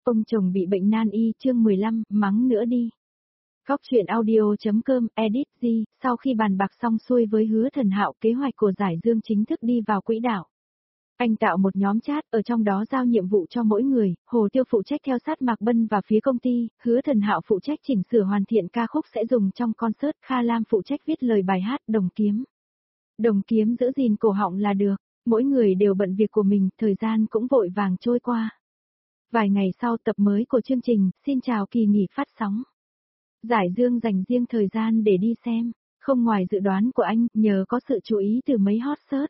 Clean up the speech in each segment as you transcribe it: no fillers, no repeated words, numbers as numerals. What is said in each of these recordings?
Ông chồng bị bệnh nan y chương 15, mắng nữa đi. Góc truyện audio.com, edit G, sau khi bàn bạc xong xuôi với Hứa Thần Hạo, kế hoạch của Giải Dương chính thức đi vào quỹ đạo. Anh tạo một nhóm chat, ở trong đó giao nhiệm vụ cho mỗi người, Hồ Tiêu phụ trách theo sát Mạc Bân và phía công ty, Hứa Thần Hạo phụ trách chỉnh sửa hoàn thiện ca khúc sẽ dùng trong concert, Kha Lam phụ trách viết lời bài hát, Đồng Kiếm. Đồng Kiếm giữ gìn cổ họng là được, mỗi người đều bận việc của mình, thời gian cũng vội vàng trôi qua. Vài ngày sau tập mới của chương trình, xin chào kỳ nghỉ phát sóng. Giải Dương dành riêng thời gian để đi xem, không ngoài dự đoán của anh, nhờ có sự chú ý từ mấy hot search.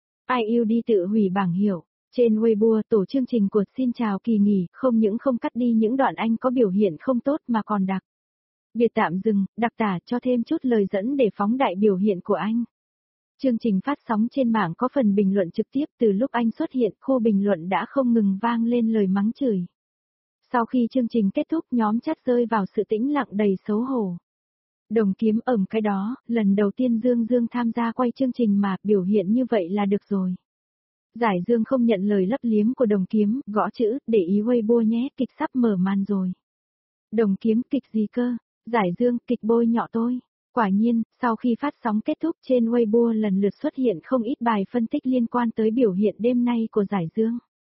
IUD tự hủy bảng hiệu. Trên Weibo, tổ chương trình của Xin chào kỳ nghỉ, không những không cắt đi những đoạn anh có biểu hiện không tốt mà còn đặc biệt tạm dừng, đặc tả cho thêm chút lời dẫn để phóng đại biểu hiện của anh. Chương trình phát sóng trên mạng có phần bình luận trực tiếp, từ lúc anh xuất hiện, khu bình luận đã không ngừng vang lên lời mắng chửi. Sau khi chương trình kết thúc, nhóm chat rơi vào sự tĩnh lặng đầy xấu hổ. Đồng Kiếm ẩm cái đó, lần đầu tiên Dương tham gia quay chương trình mà, biểu hiện như vậy là được rồi. Giải Dương không nhận lời lấp liếm của Đồng Kiếm, gõ chữ, để ý Weibo nhé, kịch sắp mở màn rồi. Đồng Kiếm, kịch gì cơ? Giải Dương, kịch bôi nhọ tôi. Quả nhiên, sau khi phát sóng kết thúc trên Weibo lần lượt xuất hiện không ít bài phân tích liên quan tới biểu hiện đêm nay của Giải Dương.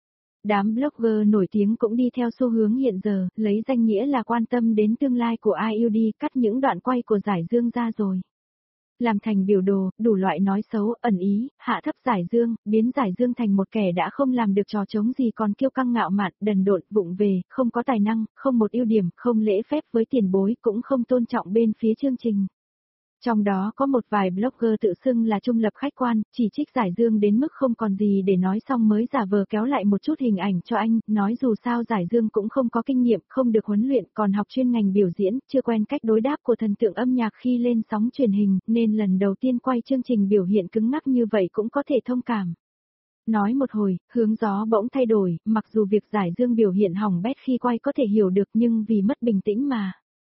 Đám blogger nổi tiếng cũng đi theo xu hướng hiện giờ, lấy danh nghĩa là quan tâm đến tương lai của IUD, cắt những đoạn quay của Giải Dương ra rồi. Làm thành biểu đồ, đủ loại nói xấu, ẩn ý, hạ thấp Giải Dương, biến Giải Dương thành một kẻ đã không làm được trò trống gì còn kiêu căng ngạo mạn, đần độn, vụng về, không có tài năng, không một ưu điểm, không lễ phép với tiền bối, cũng không tôn trọng bên phía chương trình. Trong đó có một vài blogger tự xưng là trung lập khách quan, chỉ trích Giải Dương đến mức không còn gì để nói xong mới giả vờ kéo lại một chút hình ảnh cho anh, nói dù sao Giải Dương cũng không có kinh nghiệm, không được huấn luyện, còn học chuyên ngành biểu diễn, chưa quen cách đối đáp của thần tượng âm nhạc khi lên sóng truyền hình, nên lần đầu tiên quay chương trình biểu hiện cứng ngắc như vậy cũng có thể thông cảm. Nói một hồi, hướng gió bỗng thay đổi, mặc dù việc Giải Dương biểu hiện hỏng bét khi quay có thể hiểu được nhưng vì mất bình tĩnh mà.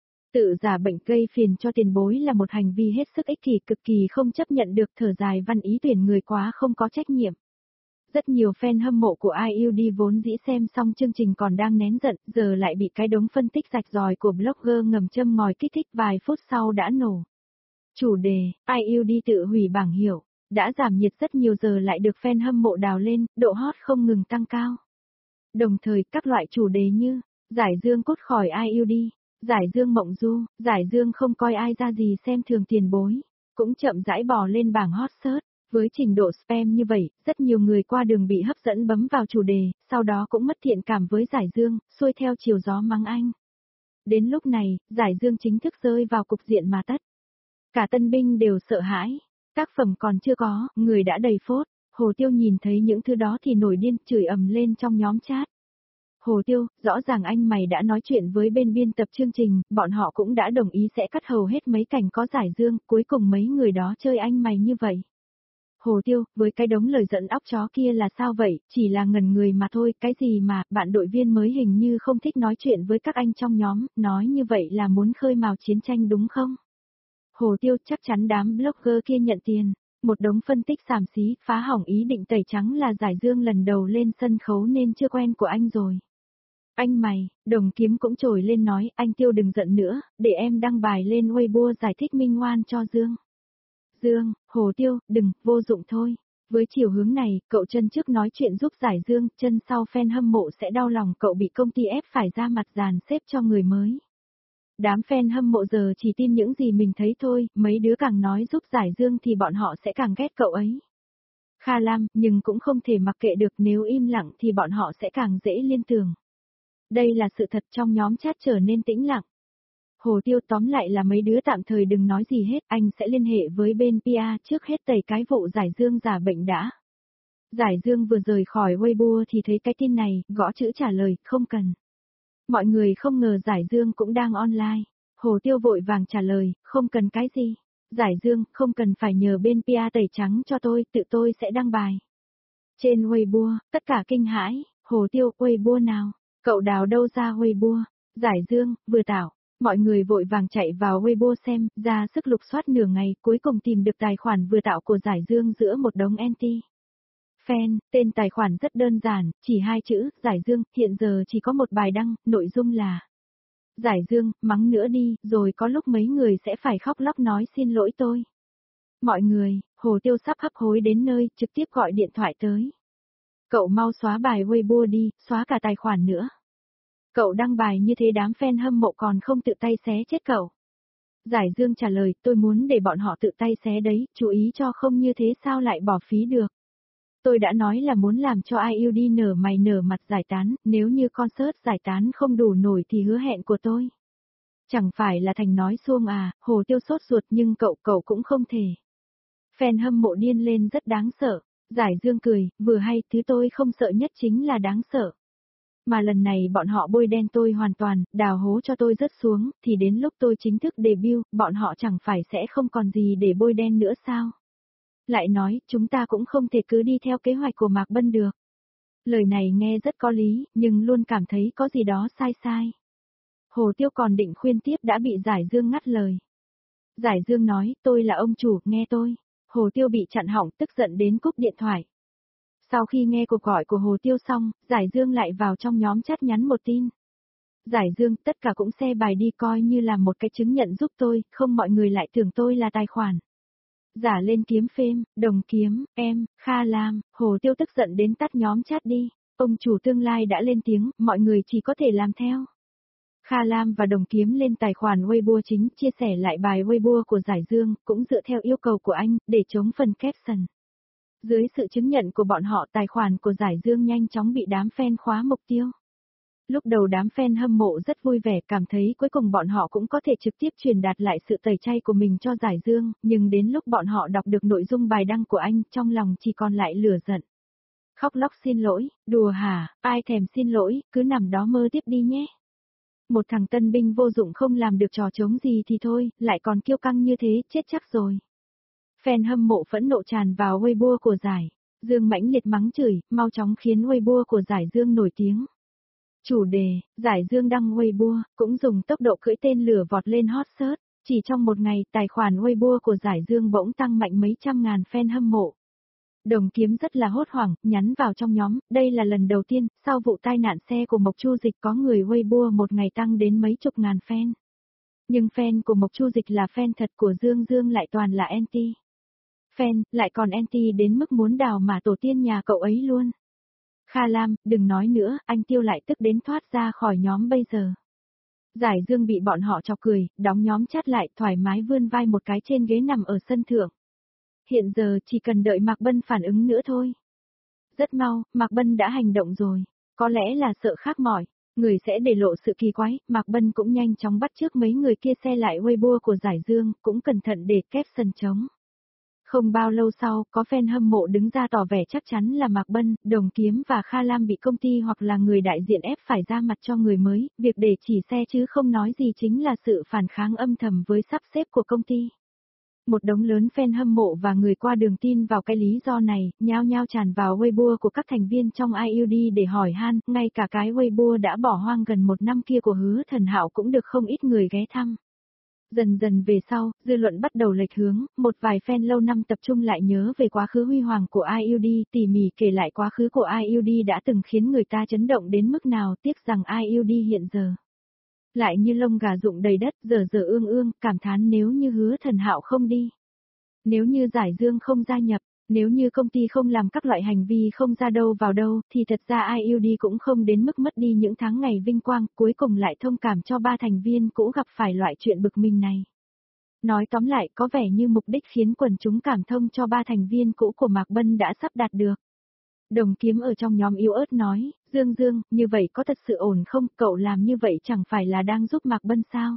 Tự giả bệnh gây phiền cho tiền bối là một hành vi hết sức ích kỷ, cực kỳ không chấp nhận được, thở dài Văn Ý tuyển người quá không có trách nhiệm. Rất nhiều fan hâm mộ của IUD vốn dĩ xem xong chương trình còn đang nén giận, giờ lại bị cái đống phân tích rạch ròi của blogger ngầm châm ngòi kích thích, vài phút sau đã nổ. Chủ đề, IUD tự hủy bảng hiệu, đã giảm nhiệt rất nhiều giờ lại được fan hâm mộ đào lên, độ hot không ngừng tăng cao. Đồng thời các loại chủ đề như, Giải Dương cốt khỏi IUD. Giải Dương mộng du, Giải Dương không coi ai ra gì xem thường tiền bối, cũng chậm rãi bò lên bảng hot search. Với trình độ spam như vậy, rất nhiều người qua đường bị hấp dẫn bấm vào chủ đề, sau đó cũng mất thiện cảm với Giải Dương, xuôi theo chiều gió mắng anh. Đến lúc này, Giải Dương chính thức rơi vào cục diện mà tất. Cả tân binh đều sợ hãi, tác phẩm còn chưa có, người đã đầy phốt. Hồ Tiêu nhìn thấy những thứ đó thì nổi điên, chửi ầm lên trong nhóm chat. Hồ Tiêu, rõ ràng anh mày đã nói chuyện với bên biên tập chương trình, bọn họ cũng đã đồng ý sẽ cắt hầu hết mấy cảnh có Giải Dương, cuối cùng mấy người đó chơi anh mày như vậy. Hồ Tiêu, với cái đống lời dẫn óc chó kia là sao vậy, chỉ là ngần người mà thôi, cái gì mà, bạn đội viên mới hình như không thích nói chuyện với các anh trong nhóm, nói như vậy là muốn khơi mào chiến tranh đúng không? Hồ Tiêu, chắc chắn đám blogger kia nhận tiền. Một đống phân tích xàm xí, phá hỏng ý định tẩy trắng là Giải Dương lần đầu lên sân khấu nên chưa quen của anh rồi. Anh mày, Đồng Kiếm cũng trồi lên nói, anh Tiêu đừng giận nữa, để em đăng bài lên Weibo giải thích minh ngoan cho Dương. Dương, Hồ Tiêu, đừng, vô dụng thôi. Với chiều hướng này, cậu chân trước nói chuyện giúp Giải Dương, chân sau fan hâm mộ sẽ đau lòng cậu bị công ty ép phải ra mặt dàn xếp cho người mới. Đám fan hâm mộ giờ chỉ tin những gì mình thấy thôi, mấy đứa càng nói giúp Giải Dương thì bọn họ sẽ càng ghét cậu ấy. Kha Lam, nhưng cũng không thể mặc kệ được, nếu im lặng thì bọn họ sẽ càng dễ liên tưởng. Đây là sự thật, trong nhóm chat trở nên tĩnh lặng. Hồ Tiêu, tóm lại là mấy đứa tạm thời đừng nói gì hết, anh sẽ liên hệ với bên PR trước hết tẩy cái vụ Giải Dương giả bệnh đã. Giải Dương vừa rời khỏi Weibo thì thấy cái tin này, gõ chữ trả lời, không cần. Mọi người không ngờ Giải Dương cũng đang online. Hồ Tiêu vội vàng trả lời, không cần cái gì. Giải Dương, không cần phải nhờ bên PR tẩy trắng cho tôi, tự tôi sẽ đăng bài. Trên Weibo, tất cả kinh hãi, Hồ Tiêu, Weibo nào? Cậu đào đâu ra Weibo? Giải Dương, vừa tạo. Mọi người vội vàng chạy vào Weibo xem, ra sức lục soát nửa ngày, cuối cùng tìm được tài khoản vừa tạo của Giải Dương giữa một đống anti Fan, tên tài khoản rất đơn giản, chỉ 2 chữ, Giải Dương, hiện giờ chỉ có một bài đăng, nội dung là Giải Dương, mắng nữa đi, rồi có lúc mấy người sẽ phải khóc lóc nói xin lỗi tôi. Mọi người, Hồ Tiêu sắp hấp hối đến nơi, trực tiếp gọi điện thoại tới. Cậu mau xóa bài Weibo đi, xóa cả tài khoản nữa. Cậu đăng bài như thế đám fan hâm mộ còn không tự tay xé chết cậu. Giải Dương trả lời, tôi muốn để bọn họ tự tay xé đấy, chú ý cho không như thế sao lại bỏ phí được. Tôi đã nói là muốn làm cho IUD nở mày nở mặt giải tán, nếu như concert giải tán không đủ nổi thì hứa hẹn của tôi. Chẳng phải là thành nói xuông à, Hồ Tiêu sốt ruột nhưng cậu cũng không thể. Fan hâm mộ điên lên rất đáng sợ. Giải Dương cười, vừa hay thứ tôi không sợ nhất chính là đáng sợ. Mà lần này bọn họ bôi đen tôi hoàn toàn, đào hố cho tôi rớt xuống, thì đến lúc tôi chính thức debut, bọn họ chẳng phải sẽ không còn gì để bôi đen nữa sao? Lại nói, chúng ta cũng không thể cứ đi theo kế hoạch của Mạc Bân được. Lời này nghe rất có lý, nhưng luôn cảm thấy có gì đó sai sai. Hồ Tiêu còn định khuyên tiếp đã bị Giải Dương ngắt lời. Giải Dương nói, tôi là ông chủ, nghe tôi. Hồ Tiêu bị chặn hỏng, tức giận đến cúp điện thoại. Sau khi nghe cuộc gọi của Hồ Tiêu xong, Giải Dương lại vào trong nhóm chat nhắn một tin. Giải Dương, tất cả cũng share bài đi coi như là một cái chứng nhận giúp tôi, không mọi người lại tưởng tôi là tài khoản. Giả lên kiếm phêm, đồng kiếm, em, Kha Lam, Hồ Tiêu tức giận đến tắt nhóm chat đi. Ông chủ tương lai đã lên tiếng, mọi người chỉ có thể làm theo. Kha Lam và đồng kiếm lên tài khoản Weibo chính chia sẻ lại bài Weibo của Giải Dương, cũng dựa theo yêu cầu của anh, để chống phần caption. Dưới sự chứng nhận của bọn họ tài khoản của Giải Dương nhanh chóng bị đám fan khóa mục tiêu. Lúc đầu đám fan hâm mộ rất vui vẻ cảm thấy cuối cùng bọn họ cũng có thể trực tiếp truyền đạt lại sự tẩy chay của mình cho Giải Dương, nhưng đến lúc bọn họ đọc được nội dung bài đăng của anh trong lòng chỉ còn lại lửa giận. Khóc lóc xin lỗi, đùa hả, ai thèm xin lỗi, cứ nằm đó mơ tiếp đi nhé. Một thằng tân binh vô dụng không làm được trò trống gì thì thôi, lại còn kiêu căng như thế, chết chắc rồi. Fan hâm mộ phẫn nộ tràn vào Weibo của Giải Dương mãnh liệt mắng chửi, mau chóng khiến Weibo của Giải Dương nổi tiếng. Chủ đề, Giải Dương đăng Weibo, cũng dùng tốc độ cưỡi tên lửa vọt lên hot search. Chỉ trong một ngày, tài khoản Weibo của Giải Dương bỗng tăng mạnh mấy trăm ngàn fan hâm mộ. Đồng kiếm rất là hốt hoảng, nhắn vào trong nhóm, đây là lần đầu tiên, sau vụ tai nạn xe của Mộc Chu Dịch có người Weibo một ngày tăng đến mấy chục ngàn fan. Nhưng fan của Mộc Chu Dịch là fan thật của Dương Dương lại toàn là anti. Fan, lại còn anti đến mức muốn đào mà tổ tiên nhà cậu ấy luôn. Kha Lam, đừng nói nữa, anh Tiêu lại tức đến thoát ra khỏi nhóm bây giờ. Giải Dương bị bọn họ chọc cười, đóng nhóm chat lại thoải mái vươn vai một cái trên ghế nằm ở sân thượng. Hiện giờ chỉ cần đợi Mạc Bân phản ứng nữa thôi. Rất mau, Mạc Bân đã hành động rồi. Có lẽ là sợ khác mỏi, người sẽ để lộ sự kỳ quái, Mạc Bân cũng nhanh chóng bắt trước mấy người kia share lại Weibo của Giải Dương, cũng cẩn thận để caption chống. Không bao lâu sau, có fan hâm mộ đứng ra tỏ vẻ chắc chắn là Mạc Bân, Đồng Kiếm và Kha Lam bị công ty hoặc là người đại diện ép phải ra mặt cho người mới, việc để chỉ xe chứ không nói gì chính là sự phản kháng âm thầm với sắp xếp của công ty. Một đống lớn fan hâm mộ và người qua đường tin vào cái lý do này, nhao nhao tràn vào Weibo của các thành viên trong IUD để hỏi han, ngay cả cái Weibo đã bỏ hoang gần một năm kia của Hứa Thần Hạo cũng được không ít người ghé thăm. Dần dần về sau, dư luận bắt đầu lệch hướng, một vài fan lâu năm tập trung lại nhớ về quá khứ huy hoàng của IUD, tỉ mỉ kể lại quá khứ của IUD đã từng khiến người ta chấn động đến mức nào, tiếc rằng IUD hiện giờ lại như lông gà rụng đầy đất, dở dở ương ương, cảm thán nếu như Hứa Thần Hạo không đi, nếu như Giải Dương không gia nhập, nếu như công ty không làm các loại hành vi không ra đâu vào đâu, thì thật ra IUD cũng không đến mức mất đi những tháng ngày vinh quang, cuối cùng lại thông cảm cho 3 thành viên cũ gặp phải loại chuyện bực mình này. Nói tóm lại, có vẻ như mục đích khiến quần chúng cảm thông cho 3 thành viên cũ của Mạc Bân đã sắp đạt được. Đồng Kiếm ở trong nhóm yếu ớt nói, Dương Dương, như vậy có thật sự ổn không, cậu làm như vậy chẳng phải là đang giúp Mạc Bân sao?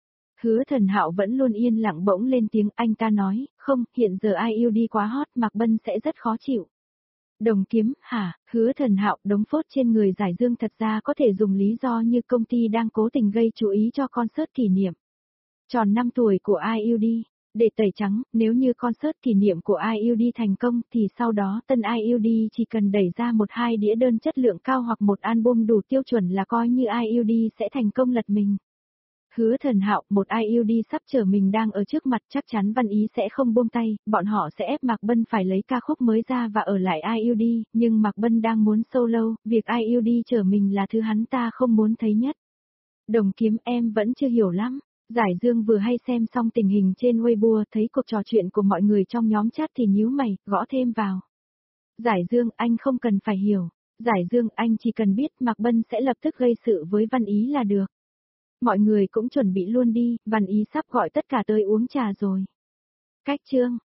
Hứa Thần Hạo vẫn luôn yên lặng bỗng lên tiếng, anh ta nói, không, hiện giờ IUD quá hot, Mạc Bân sẽ rất khó chịu. Đồng Kiếm, hả, Hứa Thần Hạo, đống phốt trên người Giải Dương thật ra có thể dùng lý do như công ty đang cố tình gây chú ý cho concert kỷ niệm. Tròn 5 tuổi của IUD, để tẩy trắng, nếu như concert kỷ niệm của IUD thành công thì sau đó tân IUD chỉ cần đẩy ra 1-2 đĩa đơn chất lượng cao hoặc một album đủ tiêu chuẩn là coi như IUD sẽ thành công lật mình. Hứa Thần Hạo, một IUD sắp chở mình đang ở trước mặt, chắc chắn Văn Ý sẽ không buông tay, bọn họ sẽ ép Mạc Bân phải lấy ca khúc mới ra và ở lại IUD, nhưng Mạc Bân đang muốn solo, việc IUD chở mình là thứ hắn ta không muốn thấy nhất. Đồng Kiếm, em vẫn chưa hiểu lắm. Giải Dương vừa hay xem xong tình hình trên Weibo, thấy cuộc trò chuyện của mọi người trong nhóm chat thì nhíu mày, gõ thêm vào. Giải Dương, anh không cần phải hiểu. Giải Dương, anh chỉ cần biết Mạc Bân sẽ lập tức gây sự với Văn Ý là được. Mọi người cũng chuẩn bị luôn đi, Văn Ý sắp gọi tất cả tới uống trà rồi. Cách chương